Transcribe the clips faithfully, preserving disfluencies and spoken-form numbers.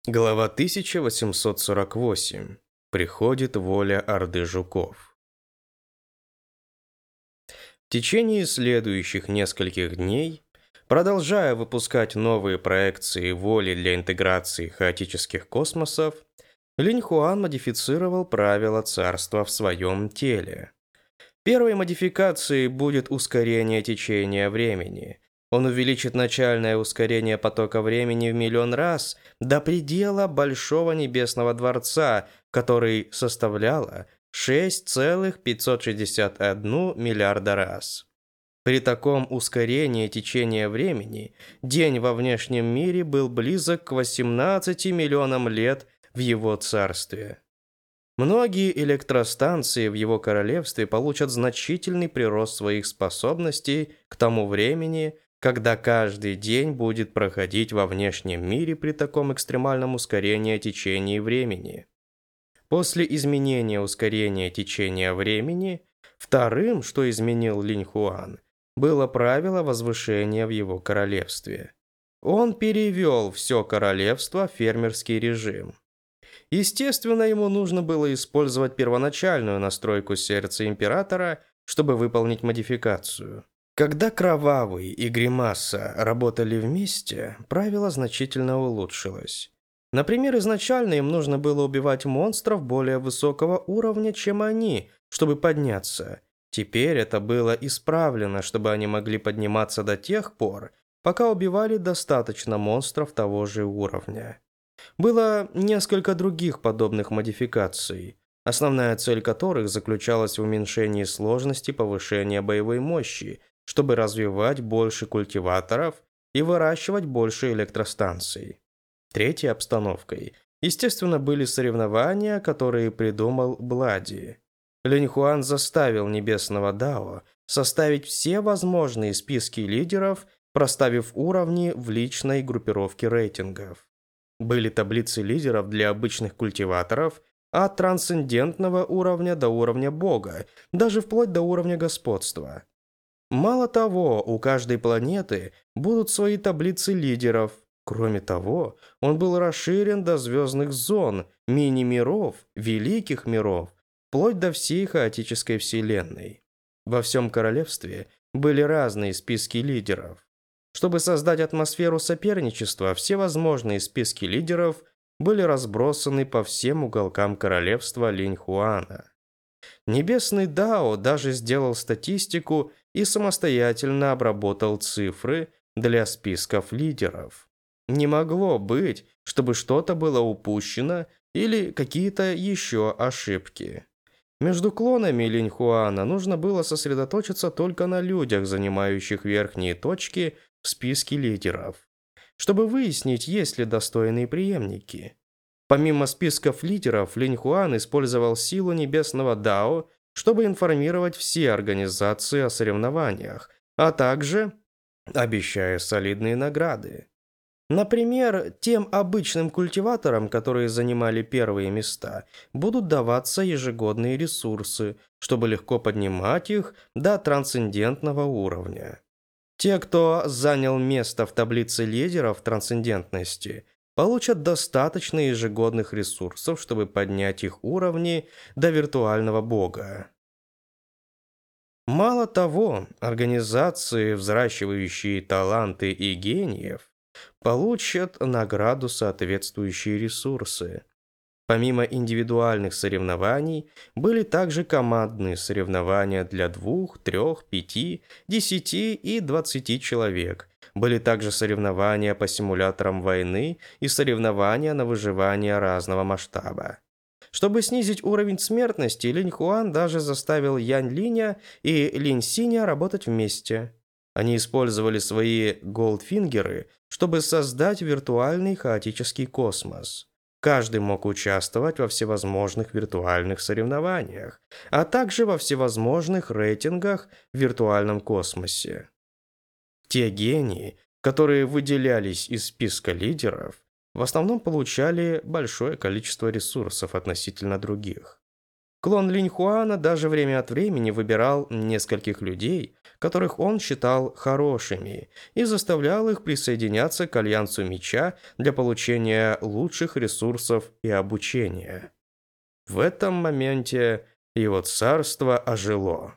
Глава тысяча восемьсот сорок восемь. Приходит воля Орды Жуков. В течение следующих нескольких дней, продолжая выпускать новые проекции воли для интеграции хаотических космосов, Линь Хуан модифицировал правила царства в своем теле. Первой модификацией будет ускорение течения времени. Он увеличит начальное ускорение потока времени в миллион раз до предела Большого Небесного Дворца, который составляло шесть целых пятьсот шестьдесят один миллиарда раз. При таком ускорении течения времени день во внешнем мире был близок к восемнадцати миллионам лет в его царстве. Многие электростанции в его королевстве получат значительный прирост своих способностей к тому времени, когда каждый день будет проходить во внешнем мире при таком экстремальном ускорении течения времени. После изменения ускорения течения времени, вторым, что изменил Линь Хуан, было правило возвышения в его королевстве. Он перевел все королевство в фермерский режим. Естественно, ему нужно было использовать первоначальную настройку сердца императора, чтобы выполнить модификацию. Когда Кровавый и Гримаса работали вместе, правило значительно улучшилось. Например, изначально им нужно было убивать монстров более высокого уровня, чем они, чтобы подняться. Теперь это было исправлено, чтобы они могли подниматься до тех пор, пока убивали достаточно монстров того же уровня. Было несколько других подобных модификаций, основная цель которых заключалась в уменьшении сложности повышения боевой мощи, чтобы развивать больше культиваторов и выращивать больше электростанций. Третьей обстановкой, естественно, были соревнования, которые придумал Блади. Линь Хуан заставил Небесного Дао составить все возможные списки лидеров, проставив уровни в личной группировке рейтингов. Были таблицы лидеров для обычных культиваторов от трансцендентного уровня до уровня бога, даже вплоть до уровня господства. Мало того, у каждой планеты будут свои таблицы лидеров. Кроме того, он был расширен до звездных зон, мини-миров, великих миров, вплоть до всей хаотической вселенной. Во всем королевстве были разные списки лидеров. Чтобы создать атмосферу соперничества, все возможные списки лидеров были разбросаны по всем уголкам королевства Линь Хуана. Небесный Дао даже сделал статистику и самостоятельно обработал цифры для списков лидеров. Не могло быть, чтобы что-то было упущено или какие-то еще ошибки. Между клонами Линь Хуана нужно было сосредоточиться только на людях, занимающих верхние точки в списке лидеров, чтобы выяснить, есть ли достойные преемники. Помимо списков лидеров, Линь Хуан использовал силу Небесного Дао, чтобы информировать все организации о соревнованиях, а также обещая солидные награды. Например, тем обычным культиваторам, которые занимали первые места, будут даваться ежегодные ресурсы, чтобы легко поднимать их до трансцендентного уровня. Те, кто занял место в таблице лидеров трансцендентности, получат достаточно ежегодных ресурсов, чтобы поднять их уровни до виртуального бога. Мало того, организации, взращивающие таланты и гениев, получат награду соответствующие ресурсы. Помимо индивидуальных соревнований, были также командные соревнования для двух, трех, пяти, десяти и двадцати человек. Были также соревнования по симуляторам войны и соревнования на выживание разного масштаба. Чтобы снизить уровень смертности, Линь Хуан даже заставил Янь Линя и Линь Синя работать вместе. Они использовали свои голдфингеры, чтобы создать виртуальный хаотический космос. Каждый мог участвовать во всевозможных виртуальных соревнованиях, а также во всевозможных рейтингах в виртуальном космосе. Те гении, которые выделялись из списка лидеров, в основном получали большое количество ресурсов относительно других. Клон Линьхуана даже время от времени выбирал нескольких людей, которых он считал хорошими, и заставлял их присоединяться к Альянсу Меча для получения лучших ресурсов и обучения. В этом моменте его царство ожило.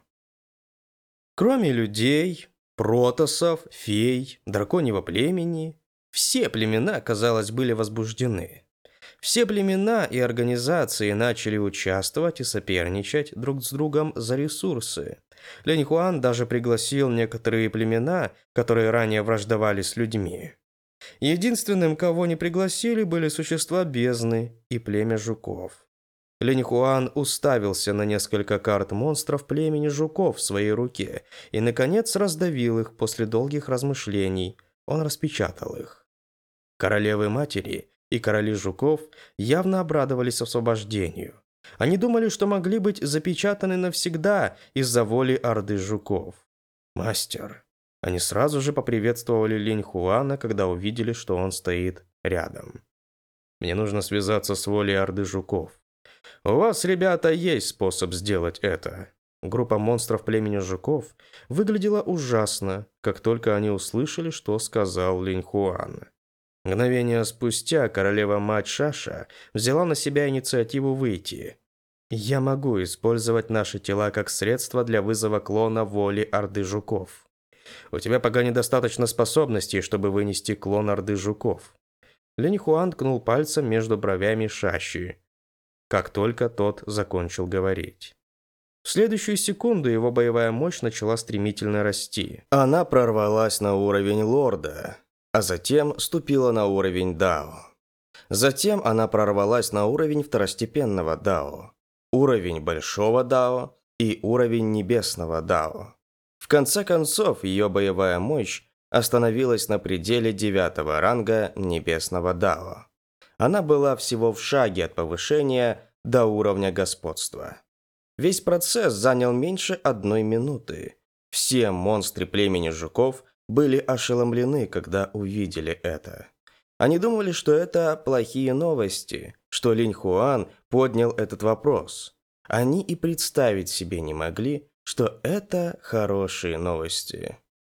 Кроме людей, протоссов, фей, драконьего племени, все племена, казалось, были возбуждены. Все племена и организации начали участвовать и соперничать друг с другом за ресурсы. Линьхуан даже пригласил некоторые племена, которые ранее враждовали с людьми. Единственным, кого не пригласили, были существа бездны и племя жуков. Линьхуан уставился на несколько карт монстров племени жуков в своей руке и, наконец, раздавил их после долгих размышлений. Он распечатал их. Королевы-матери и короли жуков явно обрадовались освобождению. Они думали, что могли быть запечатаны навсегда из-за воли орды жуков. «Мастер». Они сразу же поприветствовали Линьхуана, когда увидели, что он стоит рядом. «Мне нужно связаться с волей орды жуков. У вас, ребята, есть способ сделать это». Группа монстров племени жуков выглядела ужасно, как только они услышали, что сказал Линьхуан. Мгновение спустя королева-мать Шаша взяла на себя инициативу выйти. «Я могу использовать наши тела как средство для вызова клона воли Орды Жуков. У тебя пока недостаточно способностей, чтобы вынести клон Орды Жуков». Линьхуан ткнул пальцем между бровями Шаши, как только тот закончил говорить. В следующую секунду его боевая мощь начала стремительно расти. Она прорвалась на уровень лорда, а затем ступила на уровень дао. Затем она прорвалась на уровень второстепенного дао, уровень большого дао и уровень небесного дао. В конце концов, ее боевая мощь остановилась на пределе девятого ранга небесного дао. Она была всего в шаге от повышения до уровня господства. Весь процесс занял меньше одной минуты. Все монстры племени жуков были ошеломлены, когда увидели это. Они думали, что это плохие новости, что Линьхуан поднял этот вопрос. Они и представить себе не могли, что это хорошие новости.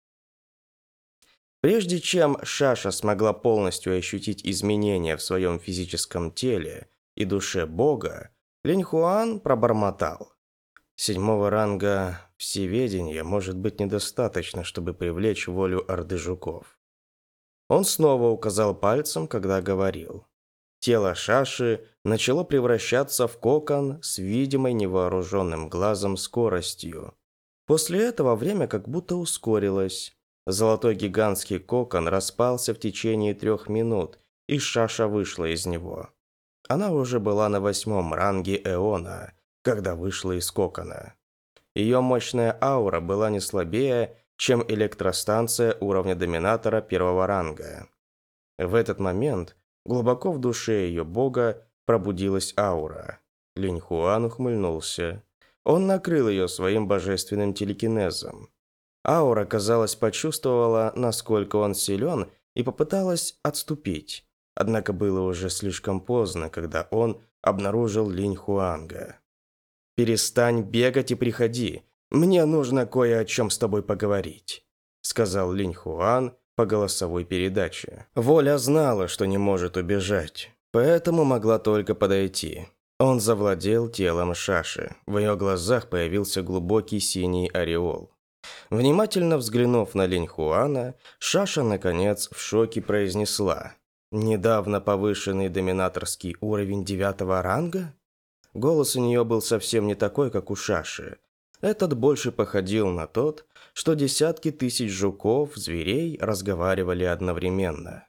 Прежде чем Шаша смогла полностью ощутить изменения в своем физическом теле и душе Бога, Линьхуан пробормотал. Седьмого ранга всеведения может быть недостаточно, чтобы привлечь волю Орды Жуков. Он снова указал пальцем, когда говорил. Тело Шаши начало превращаться в кокон с видимой невооруженным глазом скоростью. После этого время как будто ускорилось. Золотой гигантский кокон распался в течение трех минут, и Шаша вышла из него. Она уже была на восьмом ранге Эона, когда вышла из кокона. Ее мощная аура была не слабее, чем электростанция уровня доминатора первого ранга. В этот момент глубоко в душе ее бога пробудилась аура. Линьхуан ухмыльнулся. Он накрыл ее своим божественным телекинезом. Аура, казалось, почувствовала, насколько он силен, и попыталась отступить. Однако было уже слишком поздно, когда он обнаружил Линьхуанга. «Перестань бегать и приходи. Мне нужно кое о чем с тобой поговорить», — сказал Линьхуан по голосовой передаче. Воля знала, что не может убежать, поэтому могла только подойти. Он завладел телом Шаши. В ее глазах появился глубокий синий ореол. Внимательно взглянув на Линьхуана, Шаша, наконец, в шоке произнесла: «Недавно повышенный доминаторский уровень девятого ранга?» Голос у нее был совсем не такой, как у Шаши. Этот больше походил на тот, что десятки тысяч жуков, зверей разговаривали одновременно.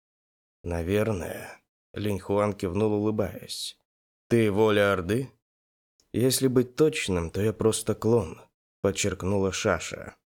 «Наверное», — Линьхуан кивнул, улыбаясь. «Ты воля Орды?» «Если быть точным, то я просто клон», — подчеркнула Шаша.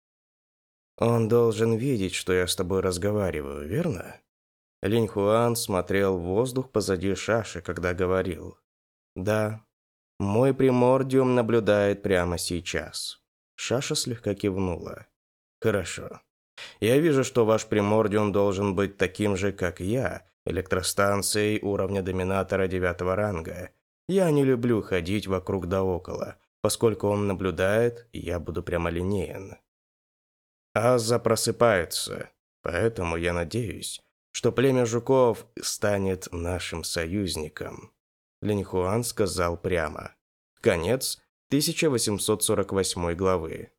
«Он должен видеть, что я с тобой разговариваю, верно?» Линьхуан смотрел в воздух позади Шаши, когда говорил. «Да, мой примордиум наблюдает прямо сейчас». Шаша слегка кивнула. «Хорошо. Я вижу, что ваш примордиум должен быть таким же, как я, электростанцией уровня доминатора девятого ранга. Я не люблю ходить вокруг да около. Поскольку он наблюдает, я буду прямолинеен. Аза просыпается, поэтому я надеюсь, что племя жуков станет нашим союзником. Линьхуан сказал прямо. Конец тысяча восемьсот сорок восьмой главы.